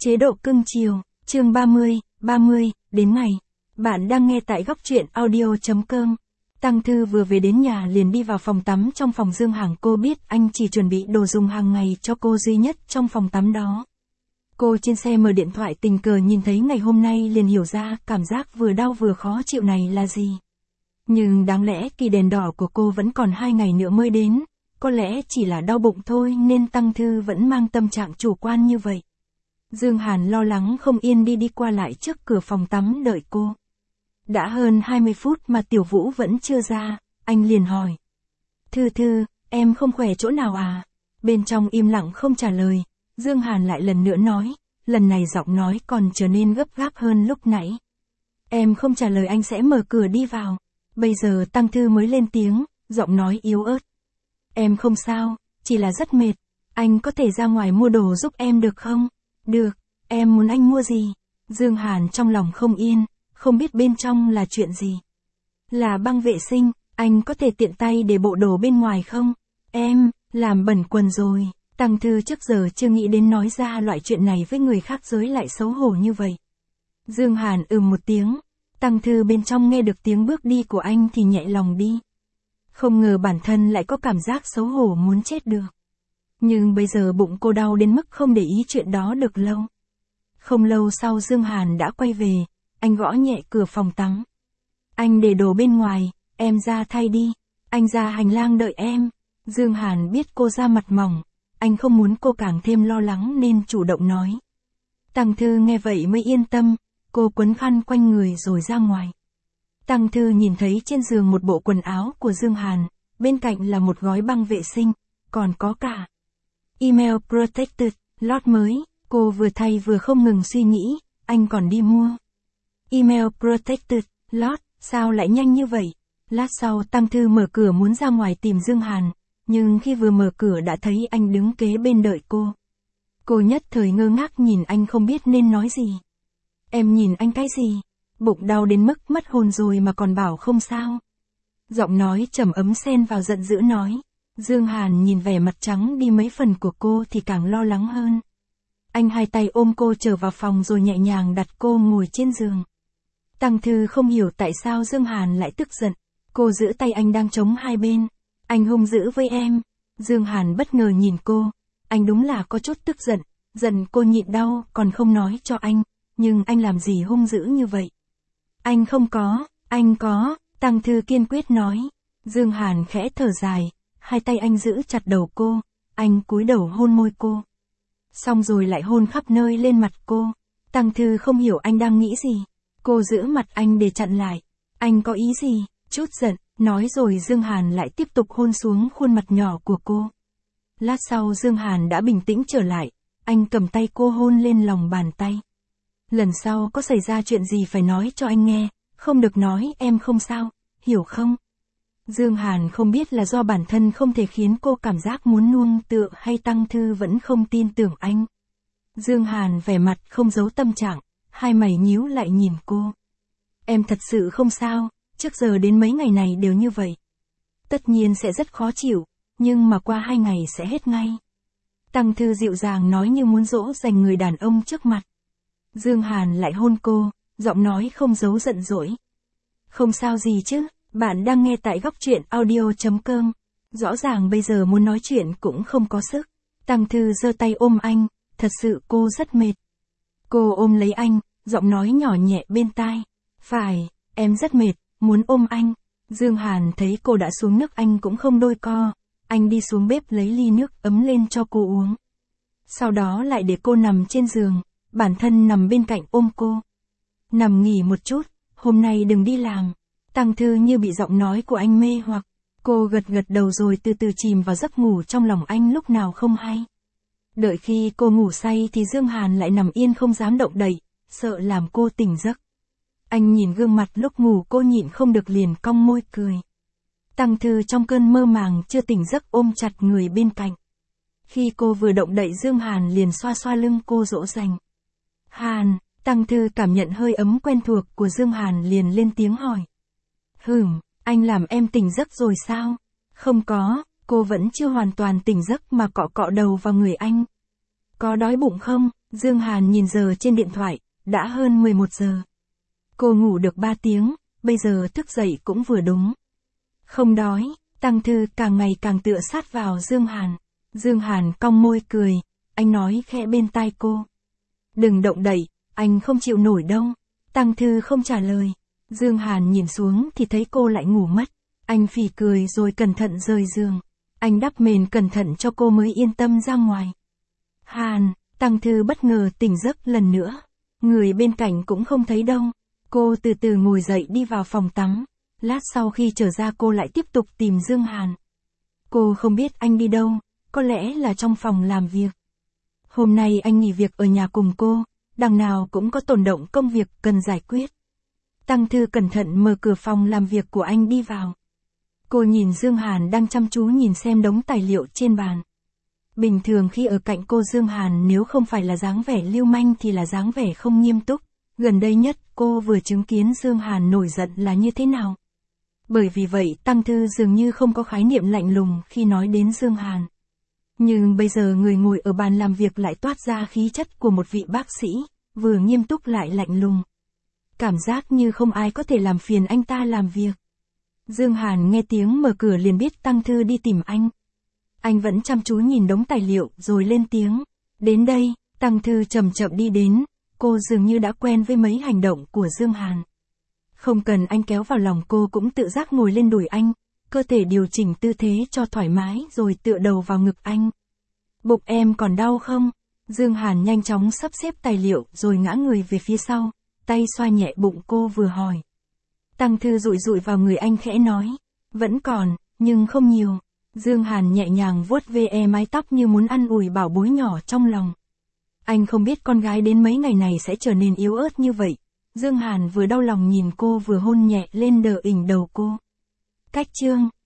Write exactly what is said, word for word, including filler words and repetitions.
Chế độ cưng chiều, chương ba mươi, ba mươi, đến ngày. Bạn đang nghe tại góc truyện audio.com. Tăng Thư vừa về đến nhà liền đi vào phòng tắm trong phòng Dương Hằng. Cô biết anh chỉ chuẩn bị đồ dùng hàng ngày cho cô duy nhất trong phòng tắm đó. Cô trên xe mở điện thoại tình cờ nhìn thấy ngày hôm nay liền hiểu ra cảm giác vừa đau vừa khó chịu này là gì. Nhưng đáng lẽ kỳ đèn đỏ của cô vẫn còn hai ngày nữa mới đến, có lẽ chỉ là đau bụng thôi nên Tăng Thư vẫn mang tâm trạng chủ quan như vậy. Dương Hàn lo lắng không yên đi đi qua lại trước cửa phòng tắm đợi cô. Đã hơn hai mươi phút mà Tiểu Vũ vẫn chưa ra, anh liền hỏi. Thư Thư, em không khỏe chỗ nào à? Bên trong im lặng không trả lời, Dương Hàn lại lần nữa nói, lần này giọng nói còn trở nên gấp gáp hơn lúc nãy. Em không trả lời anh sẽ mở cửa đi vào. Bây giờ Tăng Thư mới lên tiếng, giọng nói yếu ớt. Em không sao, chỉ là rất mệt, anh có thể ra ngoài mua đồ giúp em được không? Được, em muốn anh mua gì? Dương Hàn trong lòng không yên, không biết bên trong là chuyện gì. Là băng vệ sinh, anh có thể tiện tay để bộ đồ bên ngoài không? Em, làm bẩn quần rồi. Tăng Thư trước giờ chưa nghĩ đến nói ra loại chuyện này với người khác giới lại xấu hổ như vậy. Dương Hàn ừm một tiếng. Tăng Thư bên trong nghe được tiếng bước đi của anh thì nhẹ lòng đi. Không ngờ bản thân lại có cảm giác xấu hổ muốn chết được. Nhưng bây giờ bụng cô đau đến mức không để ý chuyện đó được lâu. Không lâu sau Dương Hàn đã quay về, anh gõ nhẹ cửa phòng tắm. Anh để đồ bên ngoài, em ra thay đi, anh ra hành lang đợi em. Dương Hàn biết cô da mặt mỏng, anh không muốn cô càng thêm lo lắng nên chủ động nói. Tăng Thư nghe vậy mới yên tâm, cô quấn khăn quanh người rồi ra ngoài. Tăng Thư nhìn thấy trên giường một bộ quần áo của Dương Hàn, bên cạnh là một gói băng vệ sinh, còn có cả Email Protected, lót mới, cô vừa thay vừa không ngừng suy nghĩ, anh còn đi mua. Email Protected, lót, sao lại nhanh như vậy? Lát sau Tăng Thư mở cửa muốn ra ngoài tìm Dương Hàn, nhưng khi vừa mở cửa đã thấy anh đứng kế bên đợi cô. Cô nhất thời ngơ ngác nhìn anh không biết nên nói gì. Em nhìn anh cái gì? Bụng đau đến mức mất hồn rồi mà còn bảo không sao. Giọng nói trầm ấm xen vào giận dữ nói. Dương Hàn nhìn vẻ mặt trắng đi mấy phần của cô thì càng lo lắng hơn. Anh hai tay ôm cô trở vào phòng rồi nhẹ nhàng đặt cô ngồi trên giường. Tăng Thư không hiểu tại sao Dương Hàn lại tức giận. Cô giữ tay anh đang chống hai bên. Anh hung dữ với em. Dương Hàn bất ngờ nhìn cô. Anh đúng là có chút tức giận. Giận cô nhịn đau còn không nói cho anh. Nhưng anh làm gì hung dữ như vậy? Anh không có, anh có, Tăng Thư kiên quyết nói. Dương Hàn khẽ thở dài, hai tay anh giữ chặt đầu cô, anh cúi đầu hôn môi cô. Xong rồi lại hôn khắp nơi lên mặt cô. Tăng Thư không hiểu anh đang nghĩ gì. Cô giữ mặt anh để chặn lại. Anh có ý gì? Chút giận, nói rồi Dương Hàn lại tiếp tục hôn xuống khuôn mặt nhỏ của cô. Lát sau Dương Hàn đã bình tĩnh trở lại, anh cầm tay cô hôn lên lòng bàn tay. Lần sau có xảy ra chuyện gì phải nói cho anh nghe, không được nói em không sao, hiểu không? Dương Hàn không biết là do bản thân không thể khiến cô cảm giác muốn nuông tựa hay Tăng Thư vẫn không tin tưởng anh. Dương Hàn vẻ mặt không giấu tâm trạng, hai mày nhíu lại nhìn cô. Em thật sự không sao, trước giờ đến mấy ngày này đều như vậy. Tất nhiên sẽ rất khó chịu, nhưng mà qua hai ngày sẽ hết ngay. Tăng Thư dịu dàng nói như muốn dỗ dành người đàn ông trước mặt. Dương Hàn lại hôn cô, giọng nói không giấu giận dỗi. Không sao gì chứ, bạn đang nghe tại góc truyện audio.com. Rõ ràng bây giờ muốn nói chuyện cũng không có sức. Tăng Thư giơ tay ôm anh, thật sự cô rất mệt. Cô ôm lấy anh, giọng nói nhỏ nhẹ bên tai. Phải, em rất mệt, muốn ôm anh. Dương Hàn thấy cô đã xuống nước anh cũng không đôi co. Anh đi xuống bếp lấy ly nước ấm lên cho cô uống. Sau đó lại để cô nằm trên giường. Bản thân nằm bên cạnh ôm cô. Nằm nghỉ một chút, hôm nay đừng đi làm. Tăng Thư như bị giọng nói của anh mê hoặc. Cô gật gật đầu rồi từ từ chìm vào giấc ngủ trong lòng anh lúc nào không hay. Đợi khi cô ngủ say thì Dương Hàn lại nằm yên không dám động đậy, sợ làm cô tỉnh giấc. Anh nhìn gương mặt lúc ngủ cô nhịn không được liền cong môi cười. Tăng Thư trong cơn mơ màng chưa tỉnh giấc ôm chặt người bên cạnh. Khi cô vừa động đậy Dương Hàn liền xoa xoa lưng cô dỗ dành. Hàn, Tăng Thư cảm nhận hơi ấm quen thuộc của Dương Hàn liền lên tiếng hỏi. Hửm, anh làm em tỉnh giấc rồi sao? Không có, cô vẫn chưa hoàn toàn tỉnh giấc mà cọ cọ đầu vào người anh. Có đói bụng không? Dương Hàn nhìn giờ trên điện thoại, đã hơn mười một giờ. Cô ngủ được ba tiếng, bây giờ thức dậy cũng vừa đúng. Không đói, Tăng Thư càng ngày càng tựa sát vào Dương Hàn. Dương Hàn cong môi cười, anh nói khẽ bên tai cô. Đừng động đậy, anh không chịu nổi đâu. Tăng Thư không trả lời. Dương Hàn nhìn xuống thì thấy cô lại ngủ mất. Anh phì cười rồi cẩn thận rời giường. Anh đắp mền cẩn thận cho cô mới yên tâm ra ngoài. Hàn, Tăng Thư bất ngờ tỉnh giấc lần nữa. Người bên cạnh cũng không thấy đâu. Cô từ từ ngồi dậy đi vào phòng tắm. Lát sau khi trở ra cô lại tiếp tục tìm Dương Hàn. Cô không biết anh đi đâu, có lẽ là trong phòng làm việc. Hôm nay anh nghỉ việc ở nhà cùng cô, đằng nào cũng có tồn động công việc cần giải quyết. Tăng Thư cẩn thận mở cửa phòng làm việc của anh đi vào. Cô nhìn Dương Hàn đang chăm chú nhìn xem đống tài liệu trên bàn. Bình thường khi ở cạnh cô Dương Hàn nếu không phải là dáng vẻ lưu manh thì là dáng vẻ không nghiêm túc. Gần đây nhất cô vừa chứng kiến Dương Hàn nổi giận là như thế nào. Bởi vì vậy Tăng Thư dường như không có khái niệm lạnh lùng khi nói đến Dương Hàn. Nhưng bây giờ người ngồi ở bàn làm việc lại toát ra khí chất của một vị bác sĩ, vừa nghiêm túc lại lạnh lùng. Cảm giác như không ai có thể làm phiền anh ta làm việc. Dương Hàn nghe tiếng mở cửa liền biết Tăng Thư đi tìm anh. Anh vẫn chăm chú nhìn đống tài liệu rồi lên tiếng. Đến đây, Tăng Thư chậm chậm đi đến, cô dường như đã quen với mấy hành động của Dương Hàn. Không cần anh kéo vào lòng cô cũng tự giác ngồi lên đùi anh, cơ thể điều chỉnh tư thế cho thoải mái rồi tựa đầu vào ngực anh. Bụng em còn đau không? Dương Hàn nhanh chóng sắp xếp tài liệu rồi ngã người về phía sau, tay xoa nhẹ bụng cô vừa hỏi. Tăng Thư dụi dụi vào người anh khẽ nói, vẫn còn, nhưng không nhiều. Dương Hàn nhẹ nhàng vuốt ve mái tóc như muốn ăn ủi bảo bối nhỏ trong lòng. Anh không biết con gái đến mấy ngày này sẽ trở nên yếu ớt như vậy. Dương Hàn vừa đau lòng nhìn cô vừa hôn nhẹ lên đờ ỉnh đầu cô. Cách chương